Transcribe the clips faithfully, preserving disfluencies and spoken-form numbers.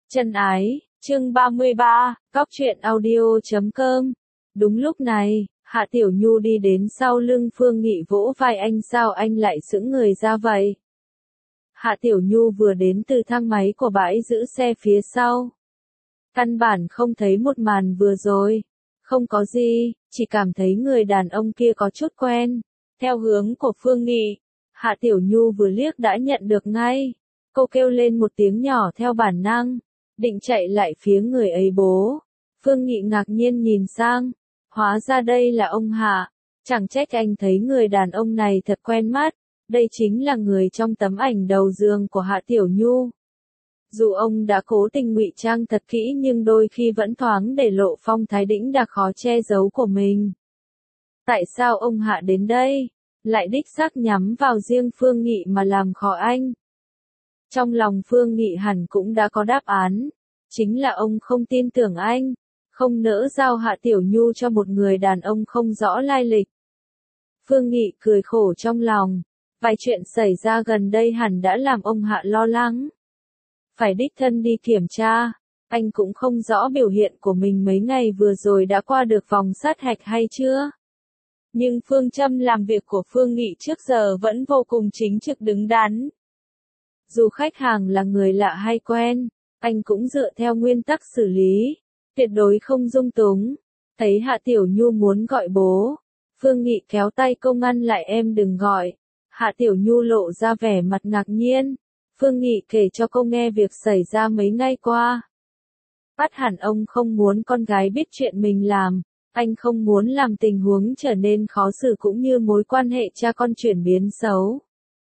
Chân ái, chương ba mươi ba, cóc truyện audio chấm com. Đúng lúc này, Hạ Tiểu Nhu đi đến sau lưng Phương Nghị vỗ vai anh, sao anh lại sững người ra vậy? Hạ Tiểu Nhu vừa đến từ thang máy của bãi giữ xe phía sau. Căn bản không thấy một màn vừa rồi. Không có gì, chỉ cảm thấy người đàn ông kia có chút quen. Theo hướng của Phương Nghị, Hạ Tiểu Nhu vừa liếc đã nhận được ngay. Cô kêu lên một tiếng nhỏ theo bản năng, định chạy lại phía người ấy bố. Phương Nghị ngạc nhiên nhìn sang, hóa ra đây là ông Hạ. Chẳng trách anh thấy người đàn ông này thật quen mắt, đây chính là người trong tấm ảnh đầu giường của Hạ Tiểu Nhu. Dù ông đã cố tình ngụy trang thật kỹ nhưng đôi khi vẫn thoáng để lộ phong thái đĩnh đạc khó che giấu của mình. Tại sao ông Hạ đến đây, lại đích xác nhắm vào riêng Phương Nghị mà làm khó anh? Trong lòng Phương Nghị hẳn cũng đã có đáp án, chính là ông không tin tưởng anh, không nỡ giao Hạ Tiểu Nhu cho một người đàn ông không rõ lai lịch. Phương Nghị cười khổ trong lòng, vài chuyện xảy ra gần đây hẳn đã làm ông Hạ lo lắng. Phải đích thân đi kiểm tra, anh cũng không rõ biểu hiện của mình mấy ngày vừa rồi đã qua được vòng sát hạch hay chưa. Nhưng phương châm làm việc của Phương Nghị trước giờ vẫn vô cùng chính trực đứng đắn. Dù khách hàng là người lạ hay quen, anh cũng dựa theo nguyên tắc xử lý, tuyệt đối không dung túng. Thấy Hạ Tiểu Nhu muốn gọi bố, Phương Nghị kéo tay cô ngăn lại, em đừng gọi. Hạ Tiểu Nhu lộ ra vẻ mặt ngạc nhiên. Phương Nghị kể cho cô nghe việc xảy ra mấy ngày qua. Bắt hẳn ông không muốn con gái biết chuyện mình làm, anh không muốn làm tình huống trở nên khó xử cũng như mối quan hệ cha con chuyển biến xấu.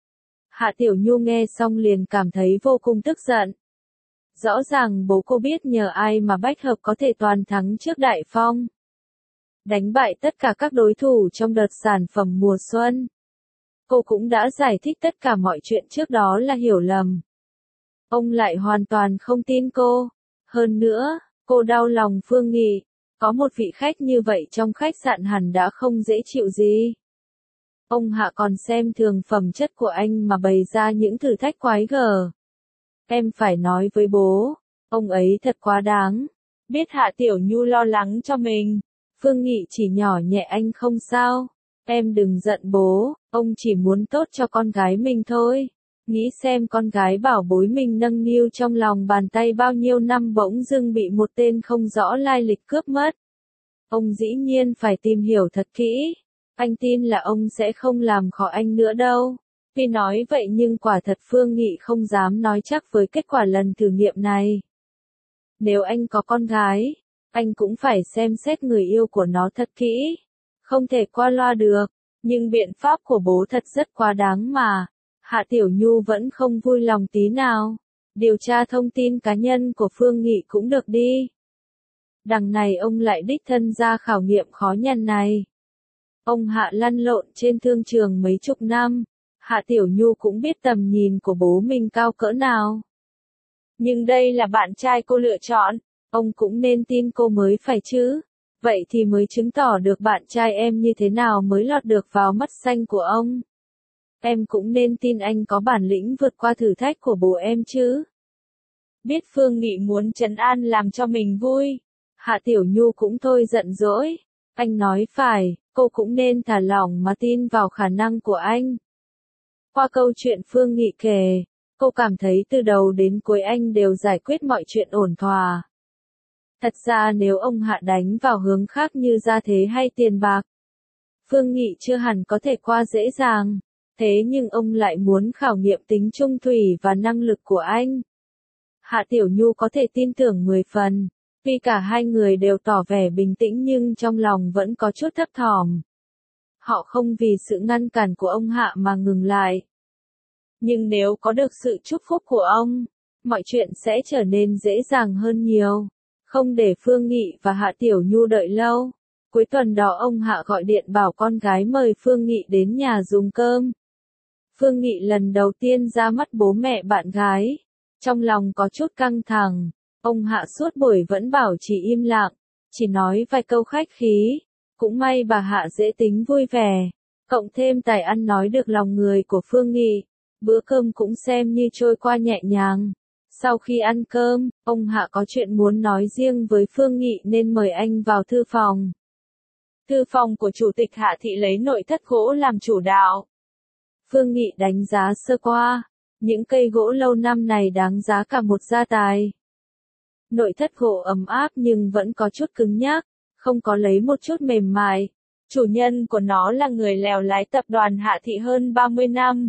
Hạ Tiểu Nhu nghe xong liền cảm thấy vô cùng tức giận. Rõ ràng bố cô biết nhờ ai mà Bách Hợp có thể toàn thắng trước Đại Phong. Đánh bại tất cả các đối thủ trong đợt sản phẩm mùa xuân. Cô cũng đã giải thích tất cả mọi chuyện trước đó là hiểu lầm. Ông lại hoàn toàn không tin cô. Hơn nữa, cô đau lòng Phương Nghị. Có một vị khách như vậy trong khách sạn hẳn đã không dễ chịu gì. Ông Hạ còn xem thường phẩm chất của anh mà bày ra những thử thách quái gở. Em phải nói với bố, ông ấy thật quá đáng. Biết Hạ Tiểu Nhu lo lắng cho mình, Phương Nghị chỉ nhỏ nhẹ, anh không sao. Em đừng giận bố, ông chỉ muốn tốt cho con gái mình thôi. Nghĩ xem con gái bảo bối mình nâng niu trong lòng bàn tay bao nhiêu năm bỗng dưng bị một tên không rõ lai lịch cướp mất. Ông dĩ nhiên phải tìm hiểu thật kỹ. Anh tin là ông sẽ không làm khó anh nữa đâu. Tuy nói vậy nhưng quả thật Phương Nghị không dám nói chắc với kết quả lần thử nghiệm này. Nếu anh có con gái, anh cũng phải xem xét người yêu của nó thật kỹ. Không thể qua loa được, nhưng biện pháp của bố thật rất quá đáng mà. Hạ Tiểu Nhu vẫn không vui lòng tí nào. Điều tra thông tin cá nhân của Phương Nghị cũng được đi. Đằng này ông lại đích thân ra khảo nghiệm khó nhằn này. Ông Hạ lăn lộn trên thương trường mấy chục năm, Hạ Tiểu Nhu cũng biết tầm nhìn của bố mình cao cỡ nào. Nhưng đây là bạn trai cô lựa chọn, ông cũng nên tin cô mới phải chứ. Vậy thì mới chứng tỏ được bạn trai em như thế nào mới lọt được vào mắt xanh của ông. Em cũng nên tin anh có bản lĩnh vượt qua thử thách của bố em chứ. Biết Phương Nghị muốn trấn an làm cho mình vui, Hạ Tiểu Nhu cũng thôi giận dỗi. Anh nói phải, cô cũng nên thả lỏng mà tin vào khả năng của anh. Qua câu chuyện Phương Nghị kể, cô cảm thấy từ đầu đến cuối anh đều giải quyết mọi chuyện ổn thỏa. Thật ra nếu ông Hạ đánh vào hướng khác như gia thế hay tiền bạc, Phương Nghị chưa hẳn có thể qua dễ dàng. Thế nhưng ông lại muốn khảo nghiệm tính trung thủy và năng lực của anh. Hạ Tiểu Nhu có thể tin tưởng mười phần. Tuy cả hai người đều tỏ vẻ bình tĩnh nhưng trong lòng vẫn có chút thấp thỏm. Họ không vì sự ngăn cản của ông Hạ mà ngừng lại. Nhưng nếu có được sự chúc phúc của ông, mọi chuyện sẽ trở nên dễ dàng hơn nhiều. Không để Phương Nghị và Hạ Tiểu Nhu đợi lâu. Cuối tuần đó ông Hạ gọi điện bảo con gái mời Phương Nghị đến nhà dùng cơm. Phương Nghị lần đầu tiên ra mắt bố mẹ bạn gái. Trong lòng có chút căng thẳng. Ông Hạ suốt buổi vẫn bảo chỉ im lặng, chỉ nói vài câu khách khí. Cũng may bà Hạ dễ tính vui vẻ, cộng thêm tài ăn nói được lòng người của Phương Nghị. Bữa cơm cũng xem như trôi qua nhẹ nhàng. Sau khi ăn cơm, ông Hạ có chuyện muốn nói riêng với Phương Nghị nên mời anh vào thư phòng. Thư phòng của Chủ tịch Hạ thị lấy nội thất gỗ làm chủ đạo. Phương Nghị đánh giá sơ qua, những cây gỗ lâu năm này đáng giá cả một gia tài. Nội thất gỗ ấm áp nhưng vẫn có chút cứng nhắc, không có lấy một chút mềm mại. Chủ nhân của nó là người lèo lái tập đoàn Hạ thị hơn ba mươi năm.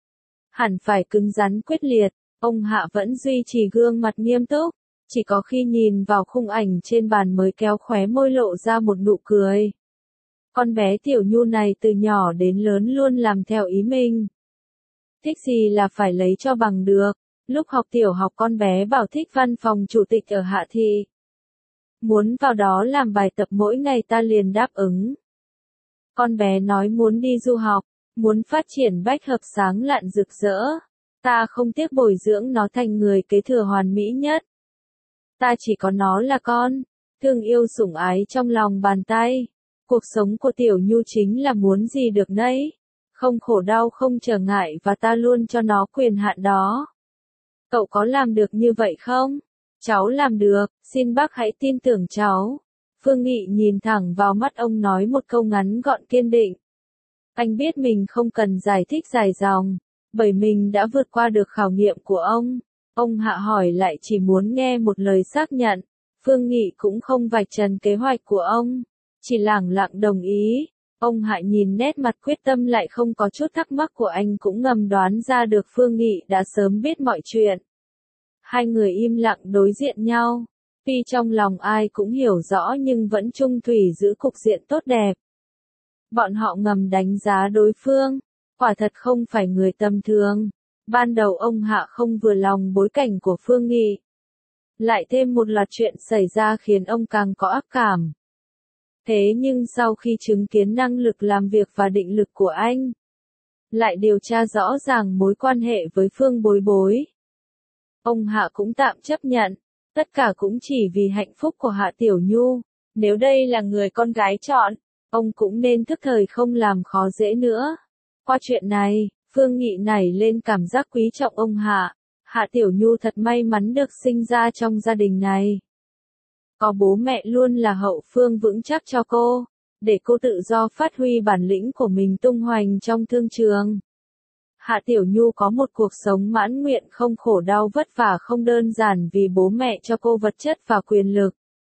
Hẳn phải cứng rắn quyết liệt, ông Hạ vẫn duy trì gương mặt nghiêm túc, chỉ có khi nhìn vào khung ảnh trên bàn mới kéo khóe môi lộ ra một nụ cười. Con bé Tiểu Nhu này từ nhỏ đến lớn luôn làm theo ý mình. Thích gì là phải lấy cho bằng được. Lúc học tiểu học con bé bảo thích văn phòng chủ tịch ở Hạ thị. Muốn vào đó làm bài tập mỗi ngày ta liền đáp ứng. Con bé nói muốn đi du học, muốn phát triển bách hợp sáng lạn rực rỡ. Ta không tiếc bồi dưỡng nó thành người kế thừa hoàn mỹ nhất. Ta chỉ có nó là con, thương yêu sủng ái trong lòng bàn tay. Cuộc sống của Tiểu Nhu chính là muốn gì được nấy. Không khổ đau không trở ngại và ta luôn cho nó quyền hạn đó. Cậu có làm được như vậy không? Cháu làm được, xin bác hãy tin tưởng cháu. Phương Nghị nhìn thẳng vào mắt ông nói một câu ngắn gọn kiên định. Anh biết mình không cần giải thích dài dòng, bởi mình đã vượt qua được khảo nghiệm của ông. Ông Hạ hỏi lại chỉ muốn nghe một lời xác nhận. Phương Nghị cũng không vạch trần kế hoạch của ông, chỉ lẳng lặng đồng ý. Ông Hạ nhìn nét mặt quyết tâm lại không có chút thắc mắc của anh cũng ngầm đoán ra được Phương Nghị đã sớm biết mọi chuyện. Hai người im lặng đối diện nhau, tuy trong lòng ai cũng hiểu rõ nhưng vẫn chung thủy giữ cục diện tốt đẹp. Bọn họ ngầm đánh giá đối phương, quả thật không phải người tầm thường. Ban đầu ông Hạ không vừa lòng bối cảnh của Phương Nghị. Lại thêm một loạt chuyện xảy ra khiến ông càng có ác cảm. Thế nhưng sau khi chứng kiến năng lực làm việc và định lực của anh, lại điều tra rõ ràng mối quan hệ với Phương Bối Bối, ông Hạ cũng tạm chấp nhận, tất cả cũng chỉ vì hạnh phúc của Hạ Tiểu Nhu. Nếu đây là người con gái chọn, ông cũng nên thức thời không làm khó dễ nữa. Qua chuyện này, Phương Nghị nảy lên cảm giác quý trọng ông Hạ. Hạ Tiểu Nhu thật may mắn được sinh ra trong gia đình này. Có bố mẹ luôn là hậu phương vững chắc cho cô, để cô tự do phát huy bản lĩnh của mình tung hoành trong thương trường. Hạ Tiểu Nhu có một cuộc sống mãn nguyện không khổ đau vất vả không đơn giản vì bố mẹ cho cô vật chất và quyền lực,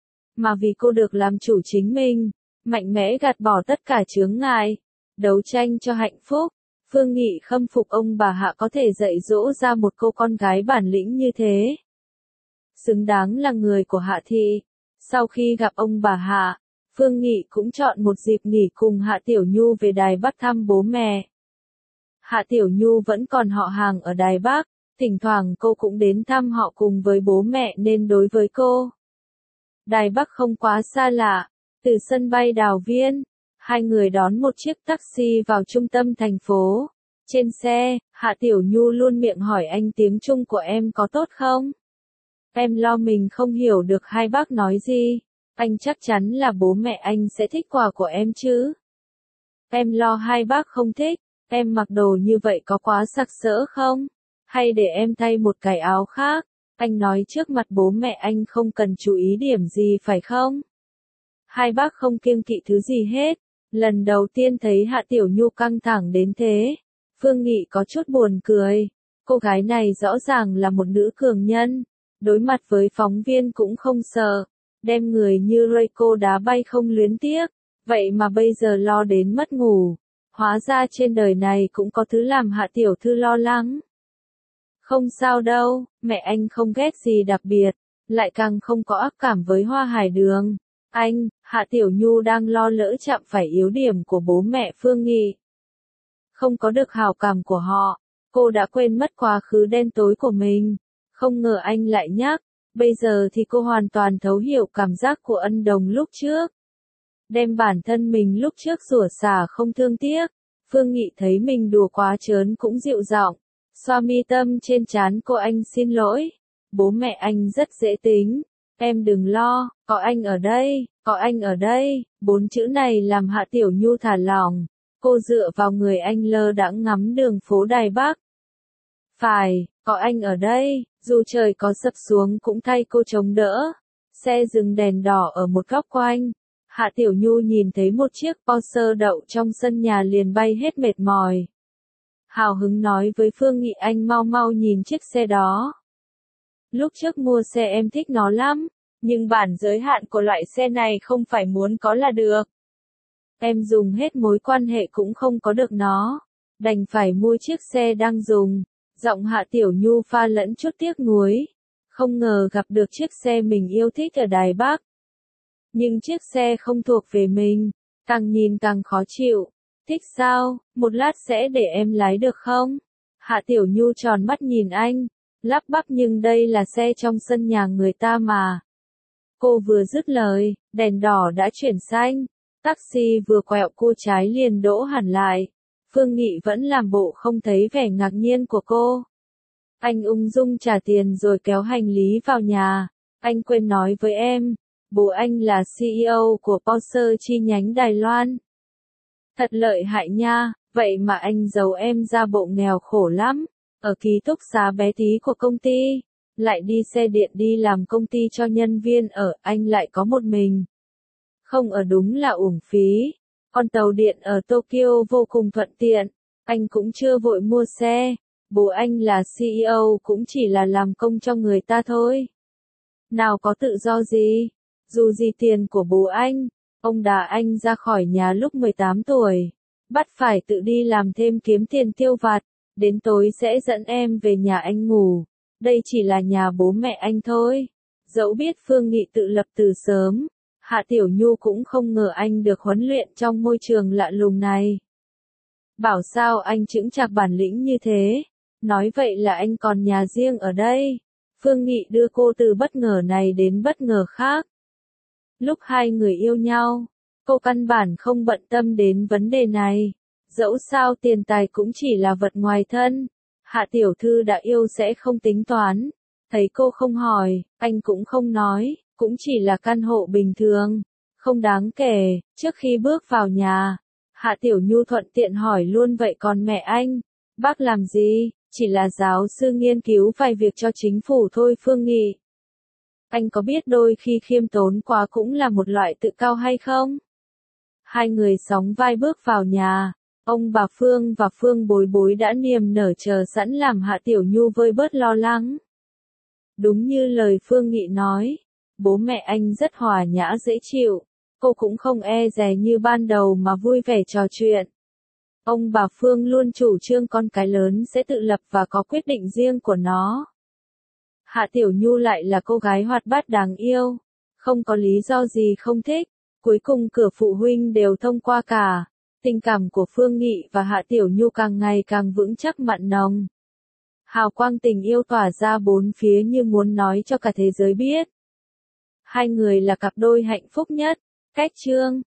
mà vì cô được làm chủ chính mình, mạnh mẽ gạt bỏ tất cả chướng ngại, đấu tranh cho hạnh phúc. Phương Nghị khâm phục ông bà Hạ có thể dạy dỗ ra một cô con gái bản lĩnh như thế. Xứng đáng là người của Hạ thị. Sau khi gặp ông bà Hạ, Phương Nghị cũng chọn một dịp nghỉ cùng Hạ Tiểu Nhu về Đài Bắc thăm bố mẹ. Hạ Tiểu Nhu vẫn còn họ hàng ở Đài Bắc, thỉnh thoảng cô cũng đến thăm họ cùng với bố mẹ nên đối với cô, Đài Bắc không quá xa lạ. Từ sân bay Đào Viên, hai người đón một chiếc taxi vào trung tâm thành phố. Trên xe, Hạ Tiểu Nhu luôn miệng hỏi anh tiếng Trung của em có tốt không? Em lo mình không hiểu được hai bác nói gì. Anh chắc chắn là bố mẹ anh sẽ thích quà của em chứ. Em lo hai bác không thích. Em mặc đồ như vậy có quá sặc sỡ không? Hay để em thay một cái áo khác? Anh nói trước mặt bố mẹ anh không cần chú ý điểm gì phải không? Hai bác không kiêng kỵ thứ gì hết. Lần đầu tiên thấy Hạ Tiểu Nhu căng thẳng đến thế, Phương Nghị có chút buồn cười. Cô gái này rõ ràng là một nữ cường nhân, đối mặt với phóng viên cũng không sợ, đem người như Reiko đá bay không luyến tiếc, vậy mà bây giờ lo đến mất ngủ. Hóa ra trên đời này cũng có thứ làm Hạ Tiểu Thư lo lắng. Không sao đâu, mẹ anh không ghét gì đặc biệt, lại càng không có ác cảm với Hoa Hải Đường. Anh, Hạ Tiểu Nhu đang lo lỡ chạm phải yếu điểm của bố mẹ Phương Nghị. Không có được hảo cảm của họ, cô đã quên mất quá khứ đen tối của mình. Không ngờ anh lại nhắc, bây giờ thì cô hoàn toàn thấu hiểu cảm giác của ân đồng lúc trước. Đem bản thân mình lúc trước rủa xả không thương tiếc. Phương Nghị thấy mình đùa quá trớn cũng dịu giọng, xoa mi tâm trên trán cô. Anh xin lỗi, bố mẹ anh rất dễ tính. Em đừng lo, có anh ở đây, có anh ở đây. Bốn chữ này làm Hạ Tiểu Nhu thả lỏng. Cô dựa vào người anh lơ đãng ngắm đường phố Đài Bắc. Phải, có anh ở đây, dù trời có sập xuống cũng thay cô chống đỡ. Xe dừng đèn đỏ ở một góc quanh. Hạ Tiểu Nhu nhìn thấy một chiếc Porsche đậu trong sân nhà liền bay hết mệt mỏi. Hào hứng nói với Phương Nghị anh mau mau nhìn chiếc xe đó. Lúc trước mua xe em thích nó lắm, nhưng bản giới hạn của loại xe này không phải muốn có là được. Em dùng hết mối quan hệ cũng không có được nó, đành phải mua chiếc xe đang dùng. Giọng Hạ Tiểu Nhu pha lẫn chút tiếc nuối, không ngờ gặp được chiếc xe mình yêu thích ở Đài Bắc. Nhưng chiếc xe không thuộc về mình, càng nhìn càng khó chịu. Thích sao, một lát sẽ để em lái được không? Hạ Tiểu Nhu tròn mắt nhìn anh, lắp bắp nhưng đây là xe trong sân nhà người ta mà. Cô vừa dứt lời, đèn đỏ đã chuyển xanh, taxi vừa quẹo cua trái liền đỗ hẳn lại. Phương Nghị vẫn làm bộ không thấy vẻ ngạc nhiên của cô. Anh ung dung trả tiền rồi kéo hành lý vào nhà. Anh quên nói với em, bố anh là xê e ô của Porsche chi nhánh Đài Loan. Thật lợi hại nha, vậy mà anh giấu em ra bộ nghèo khổ lắm. Ở ký túc xá bé tí của công ty, lại đi xe điện đi làm công ty cho nhân viên ở, anh lại có một mình. Không ở đúng là uổng phí. Còn tàu điện ở Tokyo vô cùng thuận tiện, anh cũng chưa vội mua xe, bố anh là xê e ô cũng chỉ là làm công cho người ta thôi. Nào có tự do gì, dù gì tiền của bố anh, ông đá anh ra khỏi nhà lúc mười tám tuổi, bắt phải tự đi làm thêm kiếm tiền tiêu vặt, đến tối sẽ dẫn em về nhà anh ngủ, đây chỉ là nhà bố mẹ anh thôi. Dẫu biết Phương Nghị tự lập từ sớm, Hạ Tiểu Nhu cũng không ngờ anh được huấn luyện trong môi trường lạ lùng này. Bảo sao anh chững chạc bản lĩnh như thế, nói vậy là anh còn nhà riêng ở đây. Phương Nghị đưa cô từ bất ngờ này đến bất ngờ khác. Lúc hai người yêu nhau, cô căn bản không bận tâm đến vấn đề này. Dẫu sao tiền tài cũng chỉ là vật ngoài thân. Hạ Tiểu Thư đã yêu sẽ không tính toán. Thấy cô không hỏi, anh cũng không nói, cũng chỉ là căn hộ bình thường, không đáng kể. Trước khi bước vào nhà, Hạ Tiểu Nhu thuận tiện hỏi luôn vậy còn mẹ anh, bác làm gì? Chỉ là giáo sư nghiên cứu vài việc cho chính phủ thôi. Phương Nghị. Anh có biết đôi khi khiêm tốn quá cũng là một loại tự cao hay không? Hai người sóng vai bước vào nhà, ông bà Phương và Phương Bối Bối đã niềm nở chờ sẵn làm Hạ Tiểu Nhu vơi bớt lo lắng. Đúng như lời Phương Nghị nói, bố mẹ anh rất hòa nhã dễ chịu, cô cũng không e dè như ban đầu mà vui vẻ trò chuyện. Ông bà Phương luôn chủ trương con cái lớn sẽ tự lập và có quyết định riêng của nó. Hạ Tiểu Nhu lại là cô gái hoạt bát đáng yêu, không có lý do gì không thích, cuối cùng cửa phụ huynh đều thông qua cả. Tình cảm của Phương Nghị và Hạ Tiểu Nhu càng ngày càng vững chắc mặn nồng. Hào quang tình yêu tỏa ra bốn phía như muốn nói cho cả thế giới biết. Hai người là cặp đôi hạnh phúc nhất. Cách chương